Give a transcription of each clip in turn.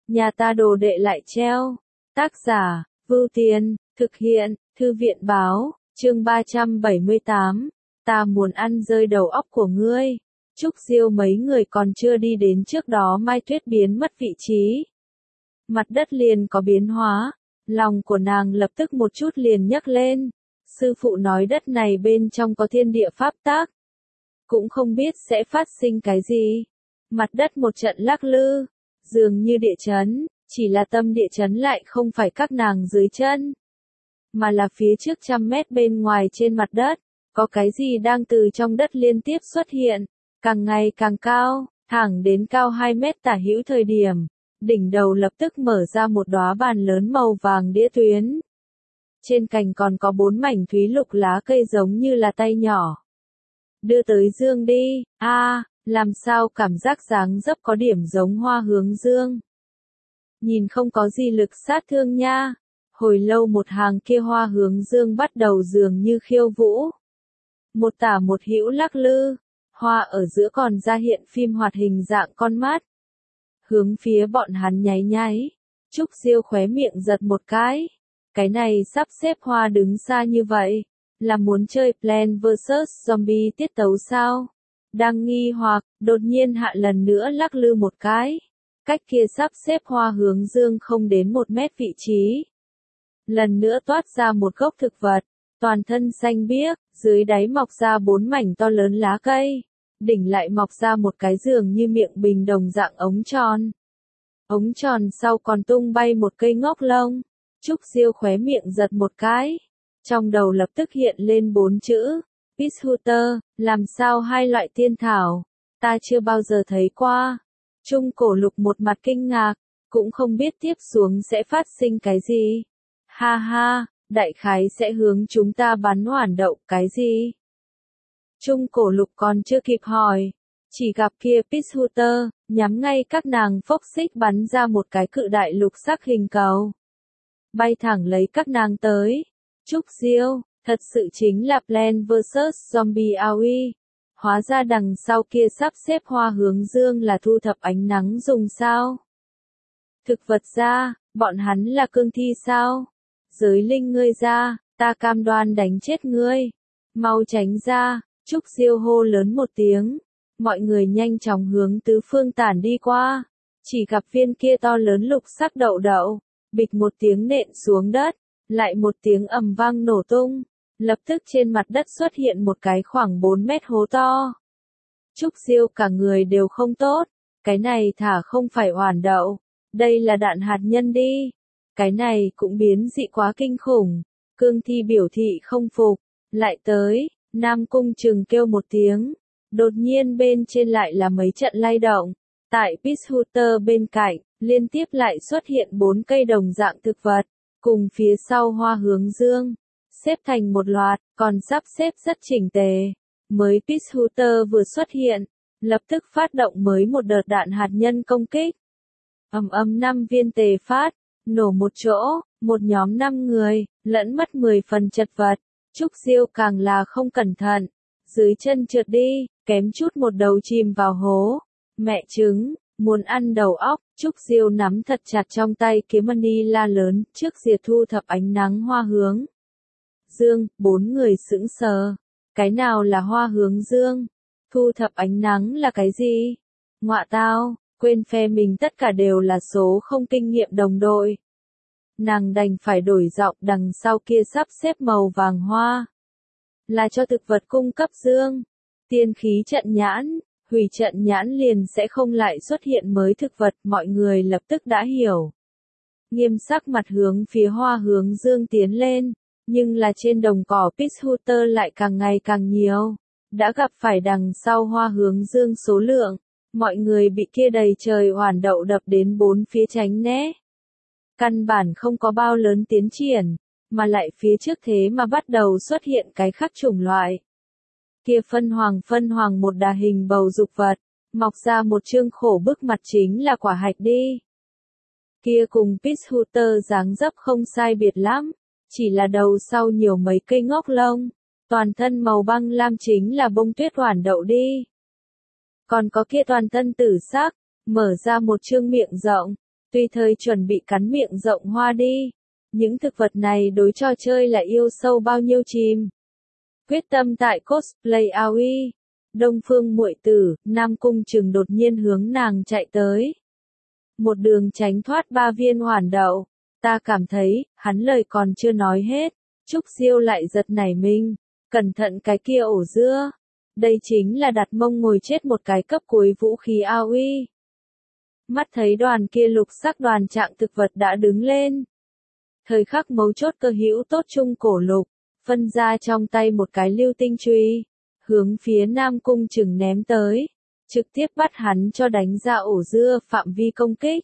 nhà ta đồ đệ lại treo. Tác giả, Vưu Tiên, thực hiện, Thư viện báo, chương 378, ta muốn ăn rơi đầu óc của ngươi. Trúc Diêu mấy người còn chưa đi đến trước đó Mai Tuyết biến mất vị trí. Mặt đất liền có biến hóa, lòng của nàng lập tức một chút liền nhấc lên. Sư phụ nói đất này bên trong có thiên địa pháp tắc. Cũng không biết sẽ phát sinh cái gì. Mặt đất một trận lắc lư, dường như địa chấn, chỉ là tâm địa chấn lại không phải các nàng dưới chân, mà là phía trước 100 mét bên ngoài trên mặt đất, có cái gì đang từ trong đất liên tiếp xuất hiện, càng ngày càng cao, thẳng đến cao 2 mét tả hữu thời điểm, đỉnh đầu lập tức mở ra một đóa bàn lớn màu vàng đĩa tuyến. Trên cành còn có 4 mảnh thúy lục lá cây giống như là tay nhỏ. Đưa tới dương đi, làm sao cảm giác dáng dấp có điểm giống hoa hướng dương. Nhìn không có gì lực sát thương nha. Hồi lâu một hàng kia hoa hướng dương bắt đầu dường như khiêu vũ. Một tả một hữu lắc lư, hoa ở giữa còn ra hiện phim hoạt hình dạng con mắt. Hướng phía bọn hắn nháy nháy, Trúc Diêu khóe miệng giật một cái này sắp xếp hoa đứng xa như vậy, là muốn chơi Plants vs Zombie tiết tấu sao? Đang nghi hoặc, đột nhiên hạ lần nữa lắc lư một cái. Cách kia sắp xếp hoa hướng dương không đến 1 mét vị trí. Lần nữa toát ra một gốc thực vật, toàn thân xanh biếc, dưới đáy mọc ra 4 mảnh to lớn lá cây. Đỉnh lại mọc ra một cái giường như miệng bình đồng dạng ống tròn. Ống tròn sau còn tung bay một cây ngóc lông. Trúc Diêu khóe miệng giật một cái. Trong đầu lập tức hiện lên 4 chữ. Peachhooter, làm sao hai loại tiên thảo? Ta chưa bao giờ thấy qua. Trung Cổ Lục một mặt kinh ngạc, cũng không biết tiếp xuống sẽ phát sinh cái gì. Ha ha, đại khái sẽ hướng chúng ta bắn hoản đậu cái gì? Trung Cổ Lục còn chưa kịp hỏi, chỉ gặp kia Peachhooter, nhắm ngay các nàng phốc xích bắn ra một cái cự đại lục sắc hình cầu. Bay thẳng lấy các nàng tới. Trúc Diêu, thật sự chính là Plants vs Zombie AOE. Hóa ra đằng sau kia sắp xếp hoa hướng dương là thu thập ánh nắng dùng sao? Thực vật ra, bọn hắn là cương thi sao? Giới linh ngươi ra, ta cam đoan đánh chết ngươi. Mau tránh ra, Trúc Diêu hô lớn một tiếng. Mọi người nhanh chóng hướng tứ phương tản đi qua. Chỉ gặp viên kia to lớn lục sắc đậu đậu, bịch một tiếng nện xuống đất, lại một tiếng ầm vang nổ tung. Lập tức trên mặt đất xuất hiện một cái khoảng 4 mét hố to. Trúc Diêu cả người đều không tốt. Cái này thả không phải oản đậu. Đây là đạn hạt nhân đi. Cái này cũng biến dị quá kinh khủng. Cương thi biểu thị không phục. Lại tới, Nam Cung Trừng kêu một tiếng. Đột nhiên bên trên lại là mấy trận lay động. Tại Peachhooter bên cạnh, liên tiếp lại xuất hiện 4 cây đồng dạng thực vật. Cùng phía sau hoa hướng dương. Xếp thành một loạt, còn sắp xếp rất chỉnh tề. Mới Peachhooter vừa xuất hiện, lập tức phát động mới một đợt đạn hạt nhân công kích. Ầm ầm 5 viên tề phát, nổ một chỗ, một nhóm 5 người, lẫn mất 10 phần chật vật. Trúc Diêu càng là không cẩn thận, dưới chân trượt đi, kém chút một đầu chìm vào hố. Mẹ trứng, muốn ăn đầu óc, Trúc Diêu nắm thật chặt trong tay kiếm mani la lớn, trước diệt thu thập ánh nắng hoa hướng dương. 4 người sững sờ. Cái nào là hoa hướng dương? Thu thập ánh nắng là cái gì? Ngọa tao, quên phe mình tất cả đều là số không kinh nghiệm đồng đội. Nàng đành phải đổi giọng, đằng sau kia sắp xếp màu vàng hoa. Là cho thực vật cung cấp dương. Tiên khí trận nhãn, hủy trận nhãn liền sẽ không lại xuất hiện mới thực vật, mọi người lập tức đã hiểu. Nghiêm sắc mặt hướng phía hoa hướng dương tiến lên. Nhưng là trên đồng cỏ Peachhooter lại càng ngày càng nhiều. Đã gặp phải đằng sau hoa hướng dương số lượng. Mọi người bị kia đầy trời oản đậu đập đến 4 phía tránh né. Căn bản không có bao lớn tiến triển. Mà lại phía trước thế mà bắt đầu xuất hiện cái khác chủng loại. Kia phân hoàng một đà hình bầu dục vật. Mọc ra một chương khổ bức mặt chính là quả hạch đi. Kia cùng Peachhooter dáng dấp không sai biệt lắm. Chỉ là đầu sau nhiều mấy cây ngóc lông, toàn thân màu băng lam chính là bông tuyết oản đậu đi. Còn có kia toàn thân tử sắc, mở ra một chương miệng rộng, tùy thời chuẩn bị cắn miệng rộng hoa đi. Những thực vật này đối trò chơi là yêu sâu bao nhiêu chìm. Quyết tâm tại cosplay AOE. Đông Phương muội tử, Nam Cung Trừng đột nhiên hướng nàng chạy tới. Một đường tránh thoát 3 viên hoàn đậu. Ta cảm thấy, hắn lời còn chưa nói hết. Trúc Diêu lại giật nảy mình. Cẩn thận cái kia ổ dưa. Đây chính là đặt mông ngồi chết một cái cấp cuối vũ khí AOE. Mắt thấy đoàn kia lục sắc đoàn trạng thực vật đã đứng lên. Thời khắc mấu chốt cơ hữu tốt trung cổ lục, phân ra trong tay một cái lưu tinh chùy, hướng phía Nam Cung Trừng ném tới, trực tiếp bắt hắn cho đánh ra ổ dưa phạm vi công kích.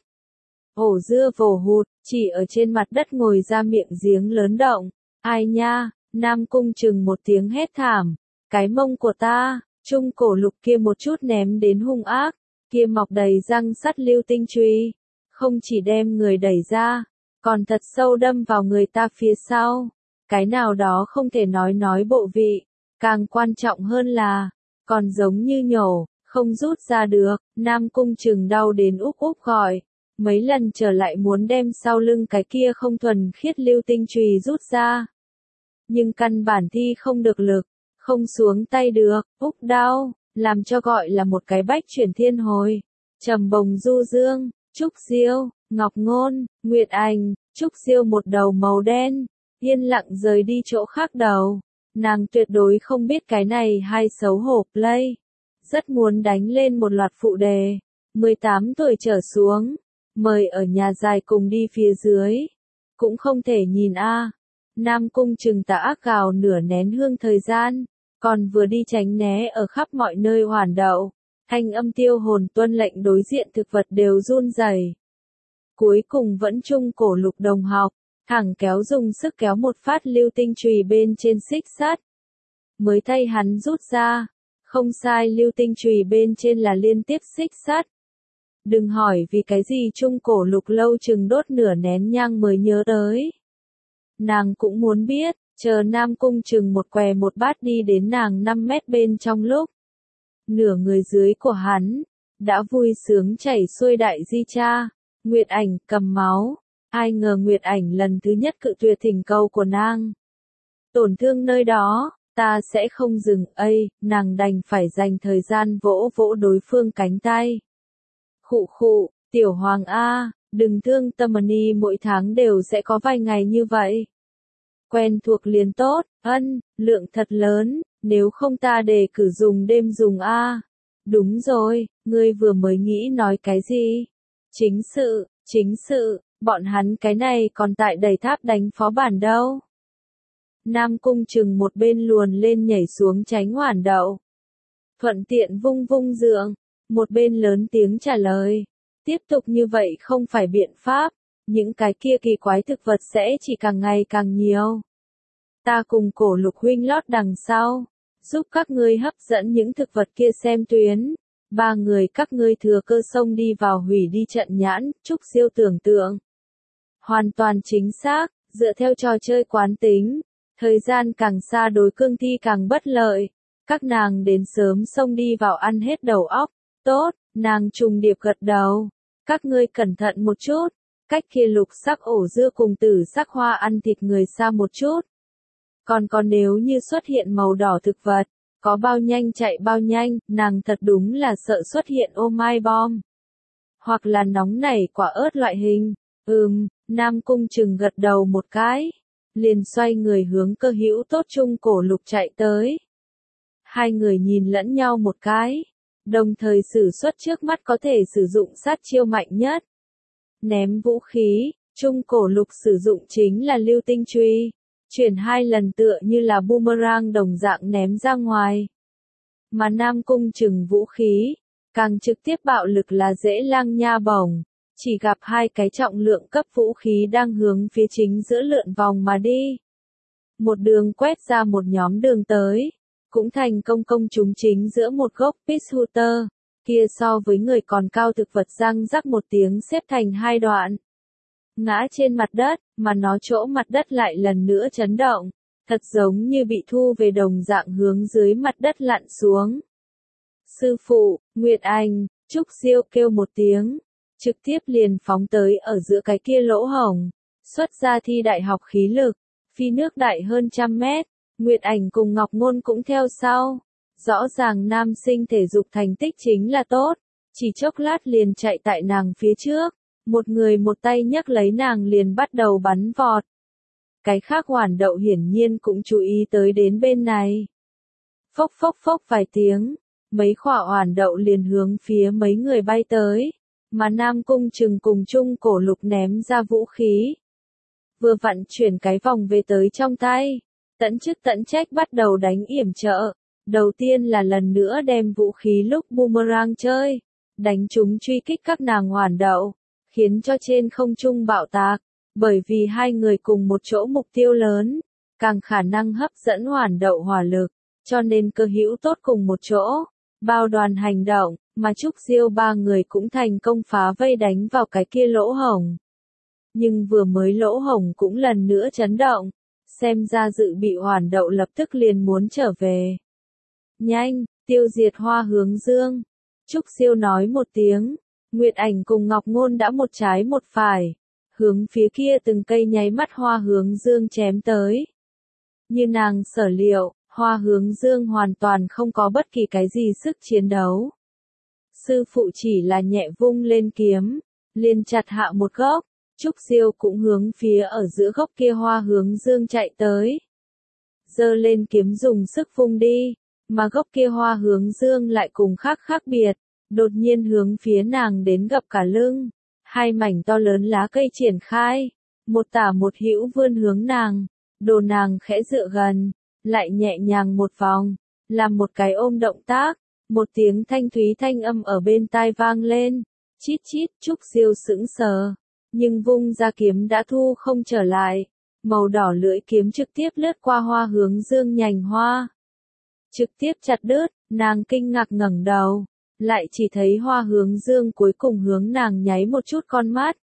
Ổ dưa vồ hụt, chỉ ở trên mặt đất ngồi ra miệng giếng lớn động. Ai nha, Nam Cung Trừng một tiếng hét thảm, cái mông của ta, trung cổ lục kia một chút ném đến hung ác, kia mọc đầy răng sắt lưu tinh chùy, không chỉ đem người đẩy ra, còn thật sâu đâm vào người ta phía sau. Cái nào đó không thể nói bộ vị, càng quan trọng hơn là, còn giống như nhổ, không rút ra được. Nam Cung Trừng đau đến úp úp gọi, mấy lần trở lại muốn đem sau lưng cái kia không thuần khiết lưu tinh chùy rút ra. Nhưng căn bản thi không được lực, không xuống tay được, úp đau, làm cho gọi là một cái bách chuyển thiên hồi. Trầm Bồng Du Dương, Trúc Diêu, Ngọc Ngôn, Nguyệt Ảnh, Trúc Diêu một đầu màu đen, yên lặng rời đi chỗ khác đầu. Nàng tuyệt đối không biết cái này hay xấu hổ play. Rất muốn đánh lên một loạt phụ đề. 18 tuổi trở xuống, mời ở nhà dài cùng đi phía dưới. Cũng không thể nhìn a. Nam Cung Trừng tà ác gào nửa nén hương thời gian, còn vừa đi tránh né ở khắp mọi nơi hoàn đậu. Thanh âm tiêu hồn tuân lệnh đối diện thực vật đều run rẩy. Cuối cùng vẫn chung cổ lục đồng học, thẳng kéo dùng sức kéo một phát lưu tinh chùy bên trên xích sắt. Mới thay hắn rút ra, không sai lưu tinh chùy bên trên là liên tiếp xích sắt. Đừng hỏi vì cái gì chung cổ lục lâu chừng đốt nửa nén nhang mới nhớ tới. Nàng cũng muốn biết, chờ Nam Cung Trừng một què một bát đi đến nàng 5 mét bên trong lúc. Nửa người dưới của hắn, đã vui sướng chảy xuôi đại di cha, Nguyệt Ảnh cầm máu. Ai ngờ Nguyệt Ảnh lần thứ nhất cự tuyệt thỉnh cầu của nàng. Tổn thương nơi đó, ta sẽ không dừng, nàng đành phải dành thời gian vỗ vỗ đối phương cánh tay. Khụ khụ, tiểu hoàng A, đừng thương tâm ni mỗi tháng đều sẽ có vài ngày như vậy. Quen thuộc liền tốt, lượng thật lớn, nếu không ta để cử dùng đêm dùng A. Đúng rồi, ngươi vừa mới nghĩ nói cái gì? Chính sự, bọn hắn cái này còn tại đầy tháp đánh phó bản đâu. Nam Cung Trừng một bên luồn lên nhảy xuống tránh hoàn đậu. Thuận tiện vung vung dượng, một bên lớn tiếng trả lời. Tiếp tục như vậy không phải biện pháp, những cái kia kỳ quái thực vật sẽ chỉ càng ngày càng nhiều. Ta cùng cổ lục huynh lót đằng sau, giúp các ngươi hấp dẫn những thực vật kia xem tuyến. 3 người các ngươi thừa cơ xông đi vào hủy đi trận nhãn, Trúc Diêu tưởng tượng. Hoàn toàn chính xác, dựa theo trò chơi quán tính, thời gian càng xa đối cương thi càng bất lợi. Các nàng đến sớm xông đi vào ăn hết đầu óc. Tốt, nàng trùng điệp gật đầu. Các ngươi cẩn thận một chút, cách kia lục sắc ổ dưa cùng tử sắc hoa ăn thịt người xa một chút. Còn nếu như xuất hiện màu đỏ thực vật, có bao nhanh chạy bao nhanh, nàng thật đúng là sợ xuất hiện ô mai bom. Hoặc là nóng nảy quả ớt loại hình. Nam Cung Trừng gật đầu một cái, liền xoay người hướng cơ hữu tốt trung cổ lục chạy tới. Hai người nhìn lẫn nhau một cái, đồng thời sử xuất trước mắt có thể sử dụng sát chiêu mạnh nhất. Ném vũ khí, trung cổ lục sử dụng chính là lưu tinh chùy, chuyển 2 lần tựa như là boomerang đồng dạng ném ra ngoài. Mà Nam Cung Trừng vũ khí, càng trực tiếp bạo lực là dễ lang nha bổng, chỉ gặp 2 cái trọng lượng cấp vũ khí đang hướng phía chính giữa lượn vòng mà đi. Một đường quét ra một nhóm đường tới, cũng thành công công chúng chính giữa một gốc Peachshooter, kia so với người còn cao thực vật răng rắc một tiếng xếp thành 2 đoạn. Ngã trên mặt đất, mà nó chỗ mặt đất lại lần nữa chấn động, thật giống như bị thu về đồng dạng hướng dưới mặt đất lặn xuống. Sư phụ, Nguyệt Anh, Trúc Diêu kêu một tiếng, trực tiếp liền phóng tới ở giữa cái kia lỗ hổng, xuất ra thi đại học khí lực, phi nước đại hơn 100 mét, Nguyệt Ảnh cùng Ngọc Ngôn cũng theo sau. Rõ ràng nam sinh thể dục thành tích chính là tốt, chỉ chốc lát liền chạy tại nàng phía trước, một người một tay nhấc lấy nàng liền bắt đầu bắn vọt. Cái khác Hoàn Đậu hiển nhiên cũng chú ý tới đến bên này. Phốc phốc phốc vài tiếng, mấy khỏa Hoàn Đậu liền hướng phía mấy người bay tới, mà Nam Cung Trừng cùng Trung Cổ Lục ném ra vũ khí. Vừa vặn chuyển cái vòng về tới trong tay, tẫn chức tẫn trách bắt đầu đánh yểm trợ. Đầu tiên là lần nữa đem vũ khí lúc boomerang chơi, đánh chúng truy kích các nàng Hoàn Đậu, khiến cho trên không trung bạo tạc, bởi vì hai người cùng một chỗ mục tiêu lớn, càng khả năng hấp dẫn Hoàn Đậu hỏa lực, cho nên cơ hữu tốt cùng một chỗ, bao đoàn hành động, mà Trúc Diêu ba người cũng thành công phá vây đánh vào cái kia lỗ hổng. Nhưng vừa mới lỗ hổng cũng lần nữa chấn động, xem ra dự bị Hoàn Đậu lập tức liền muốn trở về. Nhanh, tiêu diệt Hoa Hướng Dương. Trúc Diêu nói một tiếng, Nguyệt Ảnh cùng Ngọc Ngôn đã một trái một phải, hướng phía kia từng cây nháy mắt Hoa Hướng Dương chém tới. Như nàng sở liệu, Hoa Hướng Dương hoàn toàn không có bất kỳ cái gì sức chiến đấu. Sư phụ chỉ là nhẹ vung lên kiếm, liền chặt hạ một gốc, Trúc Diêu cũng hướng phía ở giữa gốc kia Hoa Hướng Dương chạy tới. Giơ lên kiếm dùng sức vung đi. Mà gốc kia Hoa Hướng Dương lại cùng khác biệt, đột nhiên hướng phía nàng đến gập cả lưng, hai mảnh to lớn lá cây triển khai, một tả một hữu vươn hướng nàng, đồ nàng khẽ dựa gần, lại nhẹ nhàng một vòng, làm một cái ôm động tác, một tiếng thanh thúy thanh âm ở bên tai vang lên, chít chít. Trúc Diêu sững sờ, nhưng vung ra kiếm đã thu không trở lại, màu đỏ lưỡi kiếm trực tiếp lướt qua Hoa Hướng Dương nhành hoa. Trực tiếp chặt đứt, nàng kinh ngạc ngẩng đầu, lại chỉ thấy Hoa Hướng Dương cuối cùng hướng nàng nháy một chút con mắt.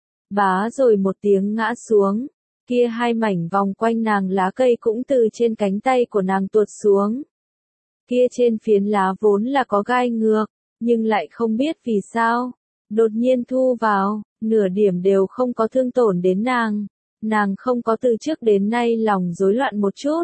Bá rồi một tiếng ngã xuống, kia hai mảnh vòng quanh nàng lá cây cũng từ trên cánh tay của nàng tuột xuống. Kia trên phiến lá vốn là có gai ngược, nhưng lại không biết vì sao, đột nhiên thu vào, nửa điểm đều không có thương tổn đến nàng không có từ trước đến nay lòng rối loạn một chút.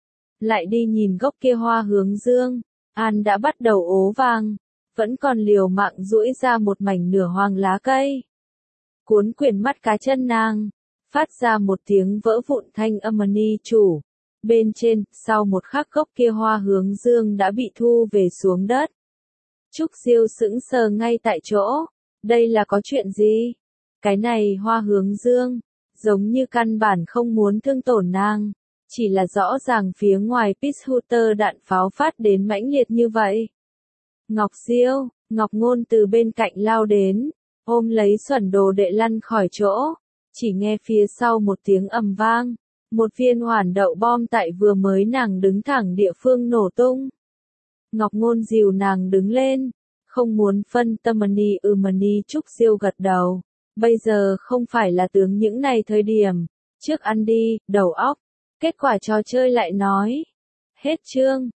Lại đi nhìn gốc kia Hoa Hướng Dương, An đã bắt đầu ố vàng, vẫn còn liều mạng duỗi ra một mảnh nửa hoàng lá cây. Cuốn quyển mắt cá chân nàng, phát ra một tiếng vỡ vụn thanh âm ni chủ. Bên trên, sau một khắc gốc kia Hoa Hướng Dương đã bị thu về xuống đất. Trúc Diêu sững sờ ngay tại chỗ, đây là có chuyện gì? Cái này Hoa Hướng Dương, giống như căn bản không muốn thương tổn nàng. Chỉ là rõ ràng phía ngoài Peacehuter đạn pháo phát đến mãnh liệt như vậy. Ngọc Diêu, Ngọc Ngôn từ bên cạnh lao đến, ôm lấy Xuẩn Đồ Đệ lăn khỏi chỗ, chỉ nghe phía sau một tiếng ầm vang, một viên Hoàn Đậu bom tại vừa mới nàng đứng thẳng địa phương nổ tung. Ngọc Ngôn dìu nàng đứng lên, không muốn phân tâm mani. Trúc Diêu gật đầu, bây giờ không phải là tướng những này thời điểm, trước ăn đi, đầu óc. Kết quả trò chơi lại nói. Hết chương.